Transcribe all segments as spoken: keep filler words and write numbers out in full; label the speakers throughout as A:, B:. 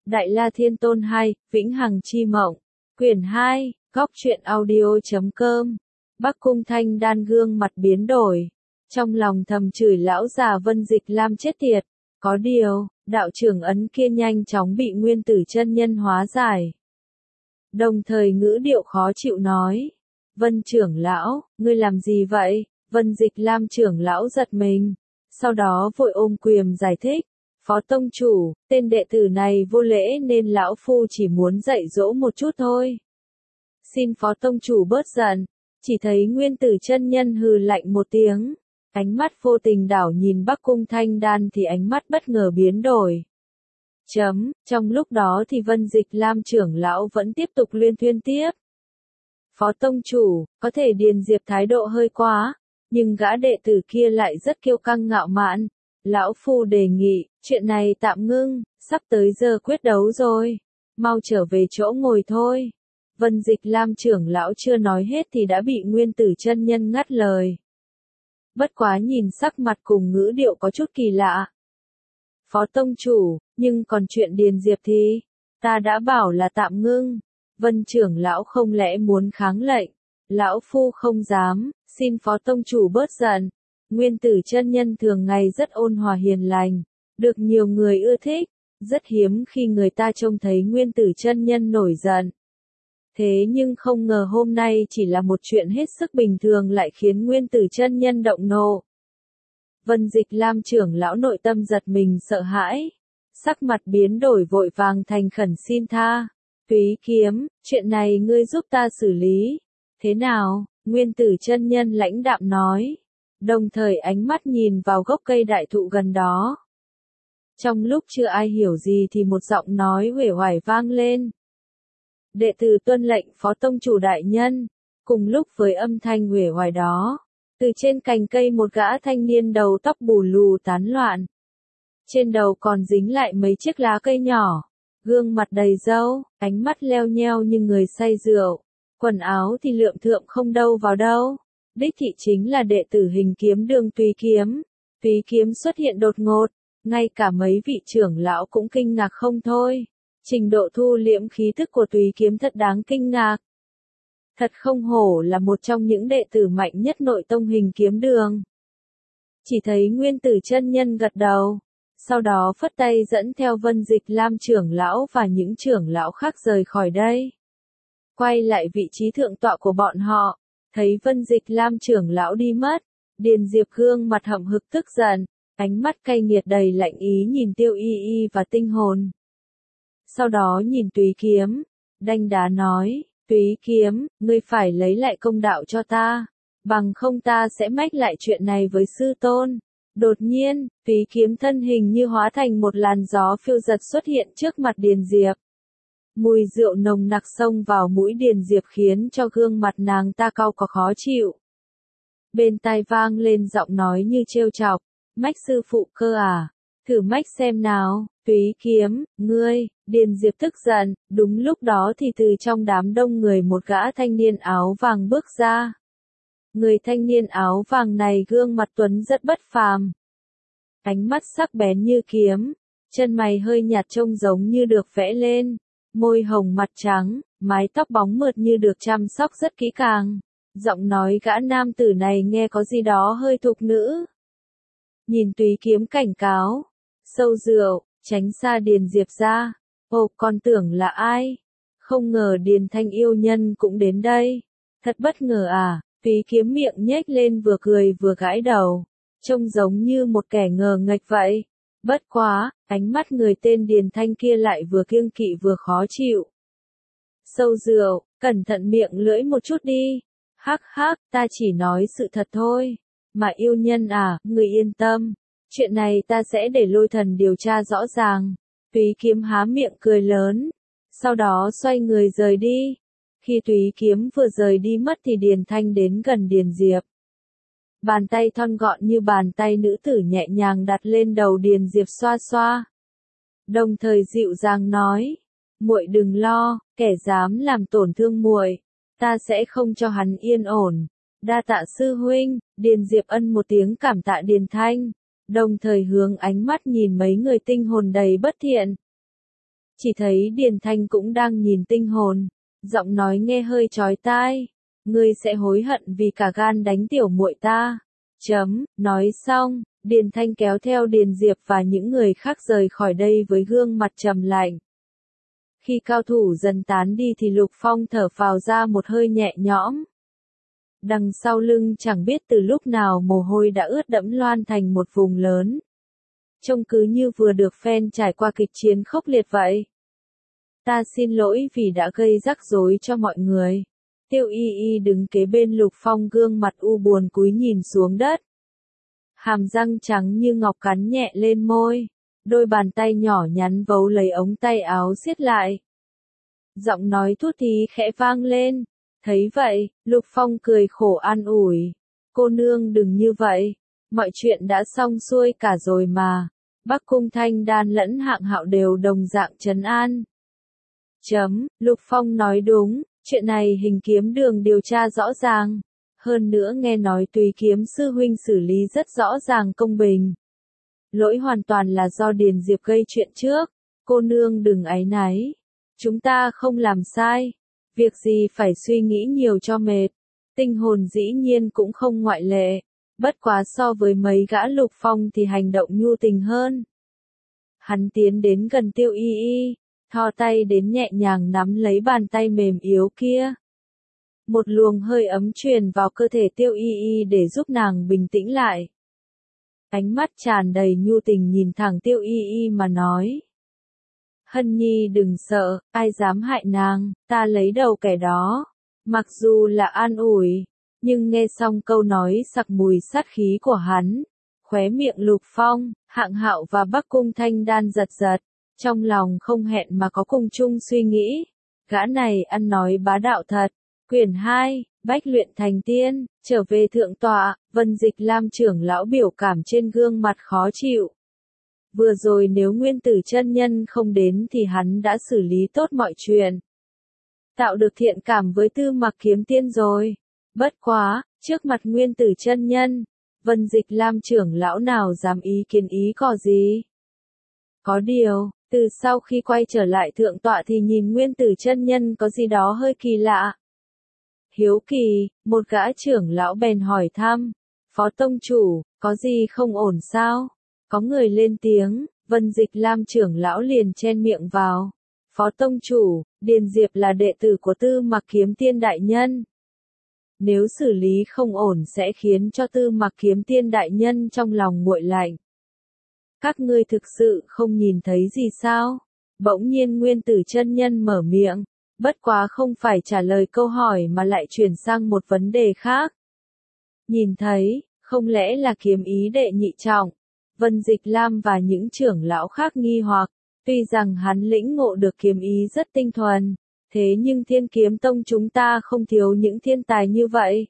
A: Đại La Thiên Tôn hai, Vĩnh Hằng Chi Mộng. Quyển hai, Góc truyện audio.com. Bắc Cung Thanh Đan gương mặt biến đổi. Trong lòng thầm chửi lão già Vân Dịch Lam chết tiệt. Có điều, đạo trưởng ấn kia nhanh chóng bị nguyên tử chân nhân hóa giải. Đồng thời ngữ điệu khó chịu nói. Vân trưởng lão, ngươi làm gì vậy? Vân Dịch Lam trưởng lão giật mình. Sau đó vội ôm quyền giải thích. Phó tông chủ, tên đệ tử này vô lễ nên lão phu chỉ muốn dạy dỗ một chút thôi. Xin phó tông chủ bớt giận. Chỉ thấy nguyên tử chân nhân hừ lạnh một tiếng. Ánh mắt vô tình đảo nhìn Bắc Cung Thanh Đan thì ánh mắt bất ngờ biến đổi. Chấm, trong lúc đó thì Vân Dịch Lam trưởng lão vẫn tiếp tục luyên thuyên tiếp. Phó tông chủ, có thể Điền Diệp thái độ hơi quá, nhưng gã đệ tử kia lại rất kiêu căng ngạo mạn. Lão phu đề nghị, chuyện này tạm ngưng, sắp tới giờ quyết đấu rồi. Mau trở về chỗ ngồi thôi. Vân Dịch Lam trưởng lão chưa nói hết thì đã bị nguyên tử chân nhân ngắt lời. Bất quá nhìn sắc mặt cùng ngữ điệu có chút kỳ lạ. Phó tông chủ, nhưng còn chuyện Điền Diệp thì, ta đã bảo là tạm ngưng. Vân trưởng lão không lẽ muốn kháng lệnh. Lão phu không dám, xin phó tông chủ bớt giận. Nguyên tử chân nhân thường ngày rất ôn hòa hiền lành, được nhiều người ưa thích, rất hiếm khi người ta trông thấy nguyên tử chân nhân nổi giận. Thế nhưng không ngờ hôm nay chỉ là một chuyện hết sức bình thường lại khiến nguyên tử chân nhân động nộ. Vân Dịch Lam trưởng lão nội tâm giật mình sợ hãi, sắc mặt biến đổi vội vàng thành khẩn xin tha. Túy Kiếm, chuyện này ngươi giúp ta xử lý. Thế nào? Nguyên tử chân nhân lãnh đạm nói. Đồng thời ánh mắt nhìn vào gốc cây đại thụ gần đó. Trong lúc chưa ai hiểu gì thì một giọng nói uể oải vang lên. Đệ tử tuân lệnh phó tông chủ đại nhân. Cùng lúc với âm thanh uể oải đó, từ trên cành cây một gã thanh niên đầu tóc bù lù tán loạn. Trên đầu còn dính lại mấy chiếc lá cây nhỏ, gương mặt đầy râu, ánh mắt leo nheo như người say rượu. Quần áo thì lượm thượm không đâu vào đâu. Đích thị chính là đệ tử Hình Kiếm Đường Túy Kiếm. Túy Kiếm xuất hiện đột ngột, ngay cả mấy vị trưởng lão cũng kinh ngạc không thôi. Trình độ thu liễm khí thức của Túy Kiếm thật đáng kinh ngạc. Thật không hổ là một trong những đệ tử mạnh nhất nội tông Hình Kiếm Đường. Chỉ thấy nguyên tử chân nhân gật đầu, sau đó phất tay dẫn theo Vân Dịch Lam trưởng lão và những trưởng lão khác rời khỏi đây. Quay lại vị trí thượng tọa của bọn họ. Thấy Vân Dịch Lam trưởng lão đi mất, Điền Diệp gương mặt hậm hực tức giận, ánh mắt cay nghiệt đầy lạnh ý nhìn Tiêu Y Y và Tinh Hồn. Sau đó nhìn Túy Kiếm, đanh đá nói, Túy Kiếm, ngươi phải lấy lại công đạo cho ta, bằng không ta sẽ mách lại chuyện này với sư tôn. Đột nhiên, Túy Kiếm thân hình như hóa thành một làn gió phiêu giật xuất hiện trước mặt Điền Diệp. Mùi rượu nồng nặc xông vào mũi Điền Diệp khiến cho gương mặt nàng ta cau có khó chịu. Bên tai vang lên giọng nói như trêu chọc, mách sư phụ cơ à, thử mách xem nào. Túy Kiếm, ngươi. Điền Diệp tức giận, đúng lúc đó thì từ trong đám đông người một gã thanh niên áo vàng bước ra. Người thanh niên áo vàng này gương mặt tuấn rất bất phàm. Ánh mắt sắc bén như kiếm, chân mày hơi nhạt trông giống như được vẽ lên. Môi hồng mặt trắng, mái tóc bóng mượt như được chăm sóc rất kỹ càng. Giọng nói gã nam tử này nghe có gì đó hơi thục nữ. Nhìn Túy Kiếm cảnh cáo. Sâu rượu, tránh xa Điền Diệp ra. Ồ, con tưởng là ai? Không ngờ Điền Thanh yêu nhân cũng đến đây. Thật bất ngờ à? Túy Kiếm miệng nhếch lên vừa cười vừa gãi đầu. Trông giống như một kẻ ngờ nghệch vậy. Bất quá, ánh mắt người tên Điền Thanh kia lại vừa kiêng kỵ vừa khó chịu. Sâu rượu, cẩn thận miệng lưỡi một chút đi. Hắc hắc, ta chỉ nói sự thật thôi. Mà yêu nhân à, người yên tâm. Chuyện này ta sẽ để Lôi Thần điều tra rõ ràng. Túy Kiếm há miệng cười lớn. Sau đó xoay người rời đi. Khi Túy Kiếm vừa rời đi mất thì Điền Thanh đến gần Điền Diệp. Bàn tay thon gọn như bàn tay nữ tử nhẹ nhàng đặt lên đầu Điền Diệp xoa xoa. Đồng thời dịu dàng nói, muội đừng lo, kẻ dám làm tổn thương muội, ta sẽ không cho hắn yên ổn. Đa tạ sư huynh. Điền Diệp ân một tiếng cảm tạ Điền Thanh, đồng thời hướng ánh mắt nhìn mấy người tinh hồn đầy bất thiện. Chỉ thấy Điền Thanh cũng đang nhìn tinh hồn, giọng nói nghe hơi chói tai, ngươi sẽ hối hận vì cả gan đánh tiểu muội ta. Chấm, nói xong, Điền Thanh kéo theo Điền Diệp và những người khác rời khỏi đây với gương mặt trầm lạnh. Khi cao thủ dần tán đi thì Lục Phong thở phào ra một hơi nhẹ nhõm. Đằng sau lưng chẳng biết từ lúc nào mồ hôi đã ướt đẫm loan thành một vùng lớn. Trông cứ như vừa được phen trải qua kịch chiến khốc liệt vậy. Ta xin lỗi vì đã gây rắc rối cho mọi người. Tiêu Y Y đứng kế bên Lục Phong, gương mặt u buồn cúi nhìn xuống đất. Hàm răng trắng như ngọc cắn nhẹ lên môi, đôi bàn tay nhỏ nhắn vấu lấy ống tay áo siết lại. Giọng nói thút thí khẽ vang lên. Thấy vậy, Lục Phong cười khổ an ủi. Cô nương đừng như vậy, mọi chuyện đã xong xuôi cả rồi mà. Bắc Cung Thanh Đan lẫn Hạng Hạo đều đồng dạng trấn an. Chấm, Lục Phong nói đúng, chuyện này hình kiếm đường điều tra rõ ràng. Hơn nữa nghe nói Tùy kiếm sư huynh xử lý rất rõ ràng công bình. Lỗi hoàn toàn là do Điền Diệp gây chuyện trước, cô nương đừng áy náy. Chúng ta không làm sai, việc gì phải suy nghĩ nhiều cho mệt. Tinh hồn dĩ nhiên cũng không ngoại lệ, bất quá so với mấy gã Lục Phong thì hành động nhu tình hơn. Hắn tiến đến gần Tiêu Y Y, thò tay đến nhẹ nhàng nắm lấy bàn tay mềm yếu kia. Một luồng hơi ấm truyền vào cơ thể Tiêu Y Y để giúp nàng bình tĩnh lại. Ánh mắt tràn đầy nhu tình nhìn thẳng Tiêu Y Y mà nói. Hân Nhi đừng sợ, ai dám hại nàng, ta lấy đầu kẻ đó. Mặc dù là an ủi, nhưng nghe xong câu nói sặc mùi sát khí của hắn, khóe miệng Lục Phong, Hạng Hạo và Bắc Cung Thanh Đan giật giật, trong lòng không hẹn mà có cùng chung suy nghĩ. Gã này ăn nói bá đạo thật. Quyển hai, Bách luyện thành tiên, trở về thượng tọa, Vân Dịch Lam trưởng lão biểu cảm trên gương mặt khó chịu. Vừa rồi nếu Nguyên Tử chân nhân không đến thì hắn đã xử lý tốt mọi chuyện. Tạo được thiện cảm với Tư Mặc kiếm tiên rồi. Bất quá, trước mặt Nguyên Tử chân nhân, Vân Dịch Lam trưởng lão nào dám ý kiến ý cò gì. Có điều, từ sau khi quay trở lại thượng tọa thì nhìn Nguyên Tử chân nhân có gì đó hơi kỳ lạ. Hiếu kỳ, một gã trưởng lão bèn hỏi thăm, Phó tông chủ, có gì không ổn sao? Có người lên tiếng, Vân Dịch Lam trưởng lão liền chen miệng vào. Phó tông chủ, Điền Diệp là đệ tử của Tư Mặc kiếm tiên đại nhân. Nếu xử lý không ổn sẽ khiến cho Tư Mặc kiếm tiên đại nhân trong lòng nguội lạnh. Các ngươi thực sự không nhìn thấy gì sao? Bỗng nhiên Nguyên Tử chân nhân mở miệng, bất quá không phải trả lời câu hỏi mà lại chuyển sang một vấn đề khác. Nhìn thấy, không lẽ là kiếm ý đệ nhị trọng? Vân Dịch Lam và những trưởng lão khác nghi hoặc, tuy rằng hắn lĩnh ngộ được kiếm ý rất tinh thuần, thế nhưng Thiên Kiếm Tông chúng ta không thiếu những thiên tài như vậy.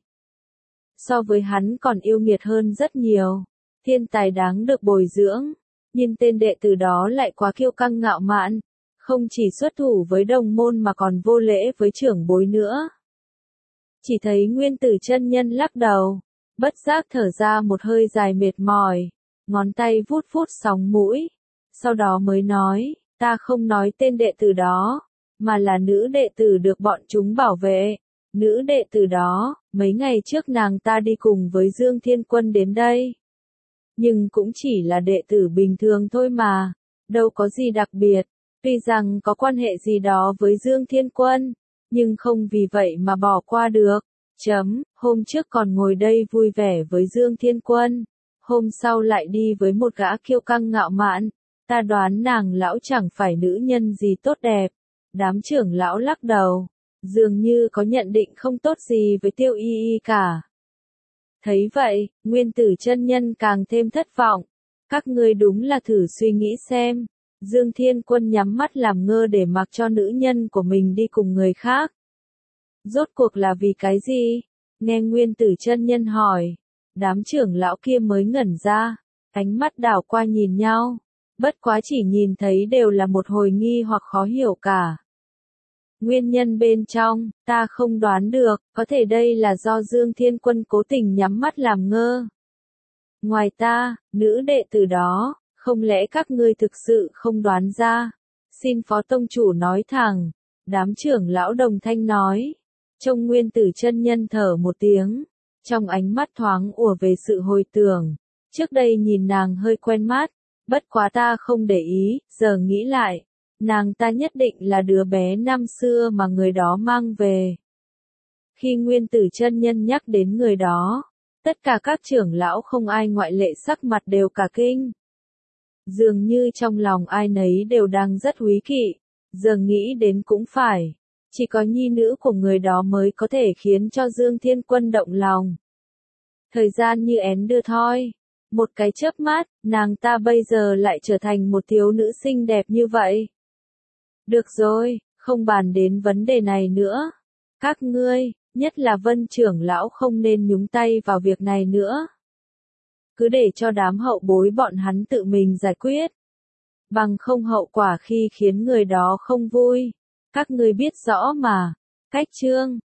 A: So với hắn còn yêu nghiệt hơn rất nhiều, thiên tài đáng được bồi dưỡng, nhưng tên đệ tử đó lại quá kiêu căng ngạo mạn, không chỉ xuất thủ với đồng môn mà còn vô lễ với trưởng bối nữa. Chỉ thấy Nguyên Tử chân nhân lắc đầu, bất giác thở ra một hơi dài mệt mỏi, ngón tay vuốt vuốt sóng mũi, sau đó mới nói, ta không nói tên đệ tử đó, mà là nữ đệ tử được bọn chúng bảo vệ. Nữ đệ tử đó, mấy ngày trước nàng ta đi cùng với Dương Thiên Quân đến đây. Nhưng cũng chỉ là đệ tử bình thường thôi mà, đâu có gì đặc biệt. Tuy rằng có quan hệ gì đó với Dương Thiên Quân, nhưng không vì vậy mà bỏ qua được. Chấm, hôm trước còn ngồi đây vui vẻ với Dương Thiên Quân, hôm sau lại đi với một gã kiêu căng ngạo mạn, ta đoán nàng lão chẳng phải nữ nhân gì tốt đẹp. Đám trưởng lão lắc đầu, dường như có nhận định không tốt gì với Tiêu Y Y cả. Thấy vậy, Nguyên Tử chân nhân càng thêm thất vọng. Các ngươi đúng là thử suy nghĩ xem. Dương Thiên Quân nhắm mắt làm ngơ để mặc cho nữ nhân của mình đi cùng người khác. Rốt cuộc là vì cái gì? Nghe Nguyên Tử chân nhân hỏi. Đám trưởng lão kia mới ngẩn ra, ánh mắt đảo qua nhìn nhau. Bất quá chỉ nhìn thấy đều là một hồi nghi hoặc khó hiểu cả. Nguyên nhân bên trong, ta không đoán được, có thể đây là do Dương Thiên Quân cố tình nhắm mắt làm ngơ. Ngoài ta, nữ đệ tử đó, không lẽ các ngươi thực sự không đoán ra? Xin phó tông chủ nói thẳng, đám trưởng lão đồng thanh nói. Trông Nguyên Tử chân nhân thở một tiếng, trong ánh mắt thoáng ùa về sự hồi tưởng. Trước đây nhìn nàng hơi quen mắt, bất quá ta không để ý, giờ nghĩ lại, nàng ta nhất định là đứa bé năm xưa mà người đó mang về. Khi Nguyên Tử chân nhân nhắc đến người đó, tất cả các trưởng lão không ai ngoại lệ sắc mặt đều cả kinh. Dường như trong lòng ai nấy đều đang rất úy kỵ, giờ nghĩ đến cũng phải, chỉ có nhi nữ của người đó mới có thể khiến cho Dương Thiên Quân động lòng. Thời gian như én đưa thoi, một cái chớp mắt, nàng ta bây giờ lại trở thành một thiếu nữ xinh đẹp như vậy. Được rồi, không bàn đến vấn đề này nữa. Các ngươi, nhất là Vân trưởng lão không nên nhúng tay vào việc này nữa. Cứ để cho đám hậu bối bọn hắn tự mình giải quyết. Bằng không hậu quả khi khiến người đó không vui. Các ngươi biết rõ mà. Cách chương